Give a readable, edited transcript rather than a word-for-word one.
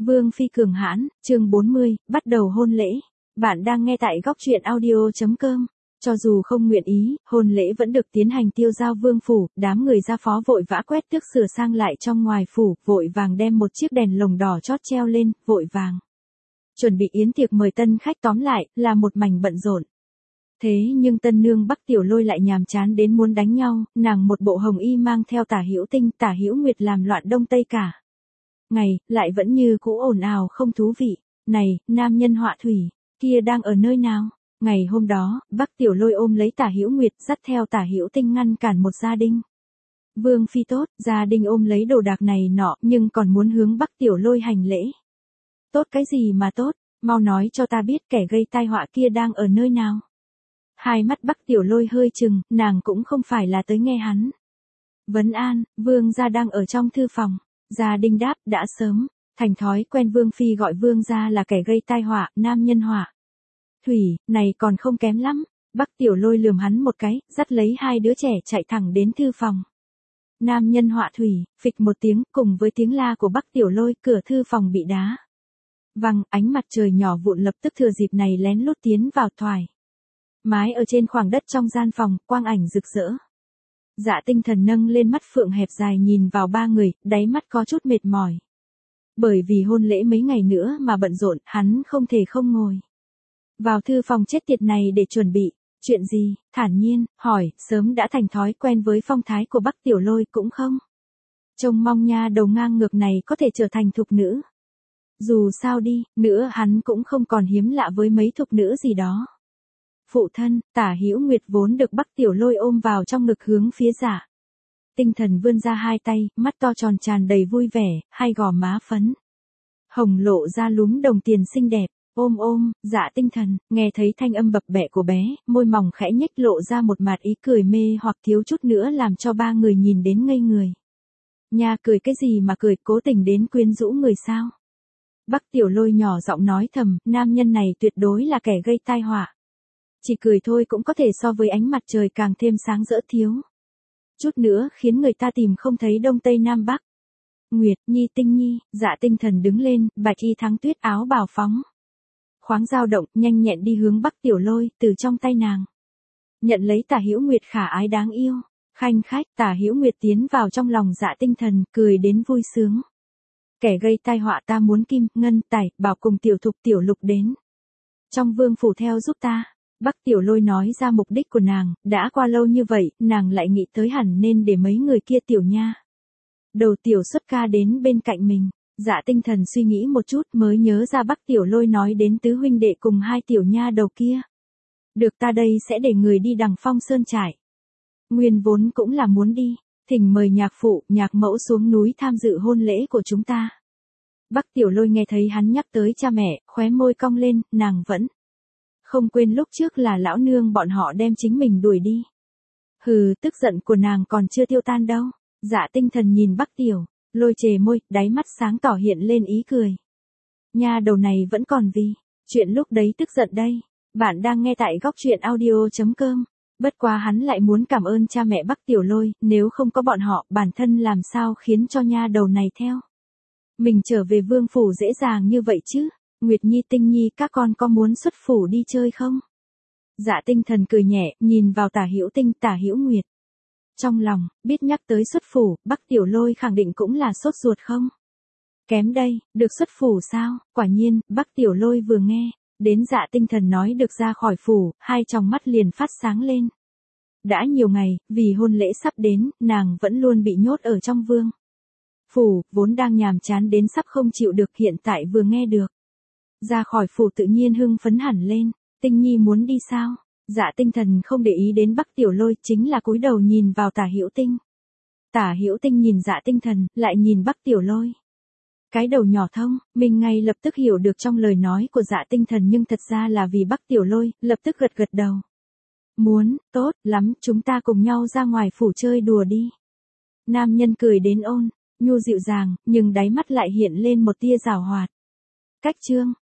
Vương phi cường hãn, chương 40, bắt đầu hôn lễ. Bạn đang nghe tại góc truyện audio.com. Cho dù không nguyện ý, hôn lễ vẫn được tiến hành tiêu giao vương phủ, đám người ra phó vội vã quét tước sửa sang lại trong ngoài phủ, vội vàng đem một chiếc đèn lồng đỏ chót treo lên, vội vàng. Chuẩn bị yến tiệc mời tân khách, tóm lại, là một mảnh bận rộn. Thế nhưng tân nương Bắc Tiểu Lôi lại nhàm chán đến muốn đánh nhau, nàng một bộ hồng y mang theo Tả Hữu Tinh, Tả Hữu Nguyệt làm loạn đông tây cả. Ngày, lại vẫn như cũ ồn ào không thú vị. Này, nam nhân họa thủy, kia đang ở nơi nào? Ngày hôm đó, Bắc Tiểu Lôi ôm lấy Tả Hữu Nguyệt, dắt theo Tả Hữu Tinh ngăn cản một gia đình. Vương phi tốt, gia đình ôm lấy đồ đạc này nọ, nhưng còn muốn hướng Bắc Tiểu Lôi hành lễ. Tốt cái gì mà tốt, mau nói cho ta biết kẻ gây tai họa kia đang ở nơi nào. Hai mắt Bắc Tiểu Lôi hơi chừng, nàng cũng không phải là tới nghe hắn. Vấn an, vương gia đang ở trong thư phòng. Gia đình đáp, đã sớm, thành thói quen vương phi gọi vương gia là kẻ gây tai họa, nam nhân họa. Thủy, này còn không kém lắm. Bắc Tiểu Lôi lườm hắn một cái, dắt lấy hai đứa trẻ chạy thẳng đến thư phòng. Nam nhân họa thủy, phịch một tiếng, cùng với tiếng la của Bắc Tiểu Lôi, cửa thư phòng bị đá. Văng, ánh mặt trời nhỏ vụn lập tức thừa dịp này lén lút tiến vào thoải mái ở trên khoảng đất trong gian phòng, quang ảnh rực rỡ. Dạ Tinh Thần nâng lên mắt phượng hẹp dài nhìn vào ba người, đáy mắt có chút mệt mỏi. Bởi vì hôn lễ mấy ngày nữa mà bận rộn, hắn không thể không ngồi vào thư phòng chết tiệt này để chuẩn bị. Chuyện gì? Thản nhiên, hỏi, sớm đã thành thói quen với phong thái của Bắc Tiểu Lôi cũng không? Trông mong nha đầu ngang ngược này có thể trở thành thục nữ. Dù sao đi, nữa hắn cũng không còn hiếm lạ với mấy thục nữ gì đó. Phụ thân, Tả Hữu Nguyệt vốn được Bắc Tiểu Lôi ôm vào trong ngực hướng phía Dạ Tinh Thần vươn ra hai tay, mắt to tròn tràn đầy vui vẻ, hai gò má phấn hồng lộ ra lúm đồng tiền xinh đẹp. Ôm ôm, Dạ Tinh Thần, nghe thấy thanh âm bập bẹ của bé, môi mỏng khẽ nhếch lộ ra một mạt ý cười mê hoặc thiếu chút nữa làm cho ba người nhìn đến ngây người. Nha, cười cái gì mà cười, cố tình đến quyến rũ người sao? Bắc Tiểu Lôi nhỏ giọng nói thầm, nam nhân này tuyệt đối là kẻ gây tai họa. Chỉ cười thôi cũng có thể so với ánh mặt trời càng thêm sáng rỡ thiếu chút nữa khiến người ta tìm không thấy đông tây nam bắc. Nguyệt Nhi, Tinh Nhi, Dạ Tinh Thần đứng lên, bạch y thắng tuyết áo bào phóng khoáng dao động, nhanh nhẹn đi hướng Bắc Tiểu Lôi, từ trong tay nàng nhận lấy Tả Hữu Nguyệt khả ái đáng yêu. Khanh khách, Tả Hữu Nguyệt tiến vào trong lòng Dạ Tinh Thần, cười đến vui sướng. Kẻ gây tai họa ta muốn kim, ngân, tài, bảo cùng tiểu thục tiểu lục đến trong vương phủ theo giúp ta. Bắc Tiểu Lôi nói ra mục đích của nàng, đã qua lâu như vậy, nàng lại nghĩ tới hẳn nên để mấy người kia tiểu nha đầu tiểu xuất ca đến bên cạnh mình. Dạ Tinh Thần suy nghĩ một chút mới nhớ ra Bắc Tiểu Lôi nói đến tứ huynh đệ cùng hai tiểu nha đầu kia. Được, ta đây sẽ để người đi Đằng Phong Sơn trại. Nguyên vốn cũng là muốn đi, thỉnh mời nhạc phụ, nhạc mẫu xuống núi tham dự hôn lễ của chúng ta. Bắc Tiểu Lôi nghe thấy hắn nhắc tới cha mẹ, khóe môi cong lên, nàng vẫn không quên lúc trước là lão nương bọn họ đem chính mình đuổi đi. Hừ, tức giận của nàng còn chưa tiêu tan đâu. Dạ Tinh Thần nhìn Bắc Tiểu Lôi chề môi, đáy mắt sáng tỏ hiện lên ý cười. Nha đầu này vẫn còn vì chuyện lúc đấy tức giận đây. Bạn đang nghe tại góc truyện audio.com. Bất quá hắn lại muốn cảm ơn cha mẹ Bắc Tiểu Lôi, nếu không có bọn họ, bản thân làm sao khiến cho nha đầu này theo mình trở về vương phủ dễ dàng như vậy chứ. Nguyệt Nhi, Tinh Nhi, các con có muốn xuất phủ đi chơi không? Dạ Tinh Thần cười nhẹ, nhìn vào Tả Hữu Tinh, Tả Hữu Nguyệt. Trong lòng, biết nhắc tới xuất phủ, Bắc Tiểu Lôi khẳng định cũng là sốt ruột không? Kém đây, được xuất phủ sao? Quả nhiên, Bắc Tiểu Lôi vừa nghe đến Dạ Tinh Thần nói được ra khỏi phủ, hai tròng mắt liền phát sáng lên. Đã nhiều ngày, vì hôn lễ sắp đến, nàng vẫn luôn bị nhốt ở trong vương phủ, vốn đang nhàm chán đến sắp không chịu được, hiện tại vừa nghe được ra khỏi phủ tự nhiên hưng phấn hẳn lên. Tinh Nhi muốn đi sao? Dạ Tinh Thần không để ý đến Bắc Tiểu Lôi, chính là cúi đầu nhìn vào Tả Hữu Tinh. Tả Hữu Tinh nhìn Dạ Tinh Thần, lại nhìn Bắc Tiểu Lôi. Cái đầu nhỏ thông, mình ngay lập tức hiểu được trong lời nói của Dạ Tinh Thần, nhưng thật ra là vì Bắc Tiểu Lôi, lập tức gật gật đầu. Muốn, tốt lắm, chúng ta cùng nhau ra ngoài phủ chơi đùa đi. Nam nhân cười đến ôn nhu dịu dàng, nhưng đáy mắt lại hiện lên một tia giảo hoạt. Cách chương